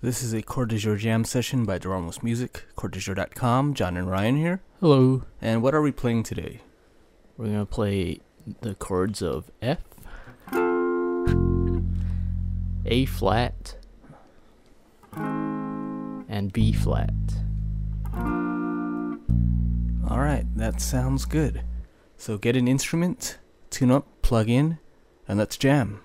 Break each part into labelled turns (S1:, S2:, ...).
S1: This is a Chord du Jour jam session by Doramos Music, chorddujour.com. John and Ryan here.
S2: Hello.
S1: And what are we playing today?
S2: We're going to play the chords of F, A flat, and B flat.
S1: Alright, that sounds good. So get an instrument, tune up, plug in, and let's jam.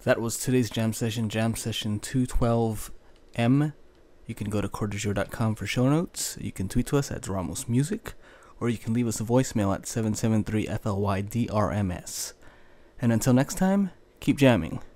S1: That was today's jam session 212M. You can go to chorddujour.com for show notes. You can tweet to us at Ramos Music, or you can leave us a voicemail at 773-FLY-DRMS. And until next time, keep jamming.